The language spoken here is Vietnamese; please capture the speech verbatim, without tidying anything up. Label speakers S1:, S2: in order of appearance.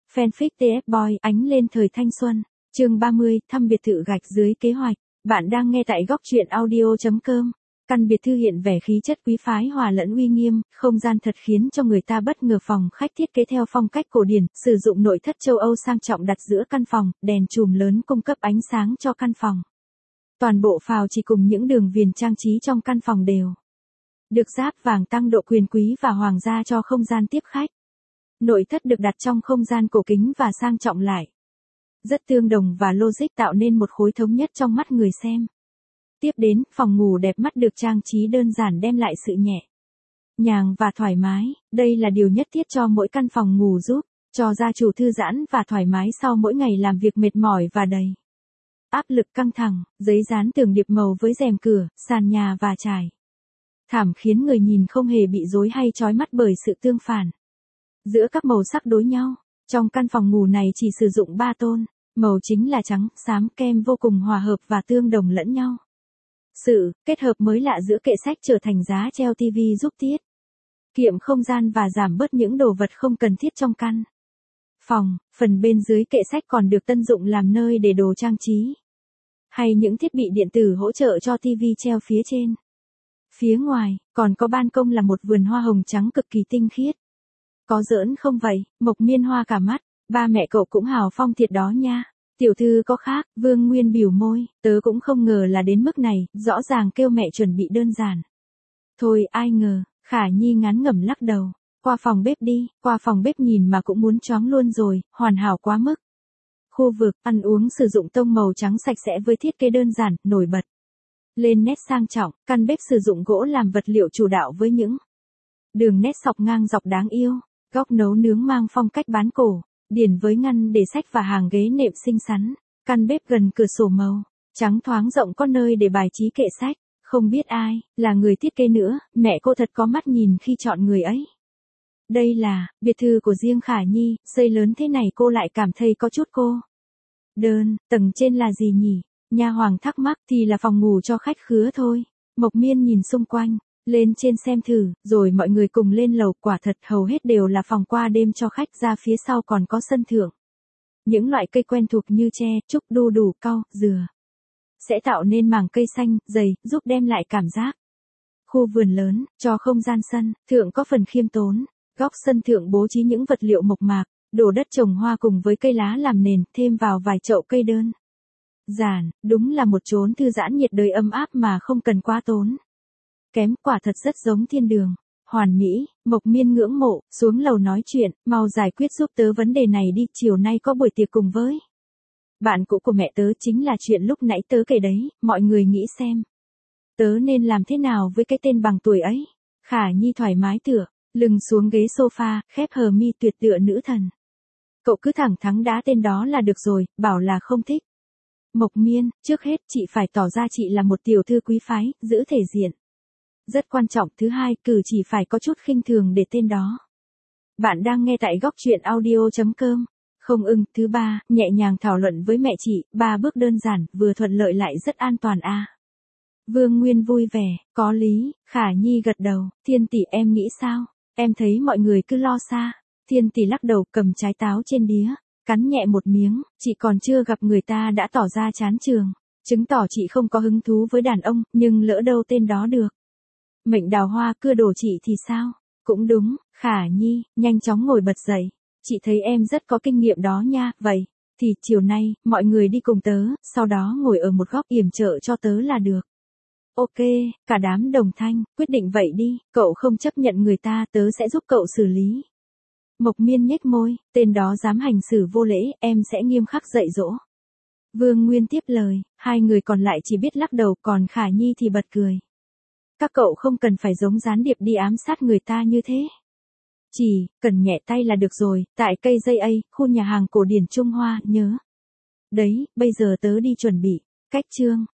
S1: Fanfic tê ép Boy ánh lên thời thanh xuân. Chương ba mươi, thăm biệt thự gạch dưới kế hoạch. Bạn đang nghe tại góc truyện audio chấm com. Căn biệt thự hiện vẻ khí chất quý phái hòa lẫn uy nghiêm, không gian thật khiến cho người ta bất ngờ. Phòng khách thiết kế theo phong cách cổ điển, sử dụng nội thất châu Âu sang trọng đặt giữa căn phòng, đèn chùm lớn cung cấp ánh sáng cho căn phòng. Toàn bộ phào chỉ cùng những đường viền trang trí trong căn phòng đều được giáp vàng tăng độ quyền quý và hoàng gia cho không gian tiếp khách. Nội thất được đặt trong không gian cổ kính và sang trọng lại. Rất tương đồng và logic tạo nên một khối thống nhất trong mắt người xem. Tiếp đến, phòng ngủ đẹp mắt được trang trí đơn giản đem lại sự nhẹ nhàng và thoải mái. Đây là điều nhất thiết cho mỗi căn phòng ngủ giúp cho gia chủ thư giãn và thoải mái sau mỗi ngày làm việc mệt mỏi và đầy áp lực căng thẳng. Giấy dán tường điệp màu với rèm cửa, sàn nhà và trải thảm khiến người nhìn không hề bị rối hay chói mắt bởi sự tương phản giữa các màu sắc đối nhau. Trong căn phòng ngủ này chỉ sử dụng ba tông, màu chính là trắng, xám, kem vô cùng hòa hợp và tương đồng lẫn nhau. Sự kết hợp mới lạ giữa kệ sách trở thành giá treo tivi giúp tiết kiệm không gian và giảm bớt những đồ vật không cần thiết trong căn phòng. Phần bên dưới kệ sách còn được tận dụng làm nơi để đồ trang trí hay những thiết bị điện tử hỗ trợ cho tivi treo phía trên. Phía ngoài, còn có ban công là một vườn hoa hồng trắng cực kỳ tinh khiết. Có giỡn không vậy, Mộc Miên hoa cả mắt, ba mẹ cậu cũng hào phong thiệt đó nha. Tiểu thư có khác, Vương Nguyên bỉu môi, tớ cũng không ngờ là đến mức này, rõ ràng kêu mẹ chuẩn bị đơn giản. Thôi ai ngờ, Khả Nhi ngán ngẩm lắc đầu, qua phòng bếp đi, qua phòng bếp nhìn mà cũng muốn choáng luôn rồi, hoàn hảo quá mức. Khu vực ăn uống sử dụng tông màu trắng sạch sẽ với thiết kế đơn giản, nổi bật lên nét sang trọng. Căn bếp sử dụng gỗ làm vật liệu chủ đạo với những đường nét sọc ngang dọc đáng yêu. Góc nấu nướng mang phong cách bán cổ điển với ngăn để sách và hàng ghế nệm xinh xắn. Căn bếp gần cửa sổ màu trắng thoáng rộng có nơi để bài trí kệ sách. Không biết ai là người thiết kế nữa, mẹ cô thật có mắt nhìn khi chọn người ấy. Đây là biệt thự của riêng Khả Nhi, xây lớn thế này cô lại cảm thấy có chút cô đơn. Tầng trên là gì nhỉ? Nha hoàng thắc mắc. Thì là phòng ngủ cho khách khứa thôi. Mộc Miên nhìn xung quanh, lên trên xem thử, rồi mọi người cùng lên lầu. Quả thật hầu hết đều là phòng qua đêm cho khách. Ra phía sau còn có sân thượng. Những loại cây quen thuộc như tre, trúc, đu đủ, cau, dừa sẽ tạo nên mảng cây xanh, dày, giúp đem lại cảm giác khu vườn lớn, cho không gian sân thượng có phần khiêm tốn. Góc sân thượng bố trí những vật liệu mộc mạc, đổ đất trồng hoa cùng với cây lá làm nền, thêm vào vài chậu cây đơn giản, đúng là một chốn thư giãn nhiệt đới ấm áp mà không cần quá tốn kém. Quả thật rất giống thiên đường hoàn mỹ. Mộc Miên ngưỡng mộ, xuống lầu nói chuyện, mau giải quyết giúp tớ vấn đề này đi, chiều nay có buổi tiệc cùng với bạn cũ của mẹ tớ, chính là chuyện lúc nãy tớ kể đấy, mọi người nghĩ xem tớ nên làm thế nào với cái tên bằng tuổi ấy. Khả Nhi thoải mái tựa lưng xuống ghế sofa, khép hờ mi tuyệt tựa nữ thần. Cậu cứ thẳng thắn đá tên đó là được rồi, bảo là không thích. Mộc Miên, trước hết chị phải tỏ ra chị là một tiểu thư quý phái, giữ thể diện rất quan trọng. Thứ hai, cử chỉ phải có chút khinh thường để tên đó. Bạn đang nghe tại góc truyện audio chấm com. Không ưng. Thứ ba, nhẹ nhàng thảo luận với mẹ chị, ba bước đơn giản, vừa thuận lợi lại rất an toàn a. À. Vương Nguyên vui vẻ, có lý. Khả Nhi gật đầu. Thiên tỷ em nghĩ sao? Em thấy mọi người cứ lo xa. Thiên tỷ lắc đầu, cầm trái táo trên đĩa, cắn nhẹ một miếng. Chị còn chưa gặp người ta đã tỏ ra chán trường, chứng tỏ chị không có hứng thú với đàn ông, nhưng lỡ đâu tên đó được mệnh đào hoa cưa đổ chị thì sao? Cũng đúng. Khả Nhi nhanh chóng ngồi bật dậy. Chị thấy em rất có kinh nghiệm đó nha. Vậy thì chiều nay mọi người đi cùng tớ, sau đó ngồi ở một góc yểm trợ cho tớ là được. Ok, cả đám đồng thanh, quyết định vậy đi. Cậu không chấp nhận người ta, tớ sẽ giúp cậu xử lý. Mộc Miên nhếch môi, tên đó dám hành xử vô lễ, em sẽ nghiêm khắc dạy dỗ. Vương Nguyên tiếp lời, hai người còn lại chỉ biết lắc đầu, còn Khả Nhi thì bật cười. Các cậu không cần phải giống gián điệp đi ám sát người ta như thế. Chỉ cần nhẹ tay là được rồi. Tại cây dây A, khu nhà hàng cổ điển Trung Hoa, nhớ đấy. Bây giờ tớ đi chuẩn bị cách chương.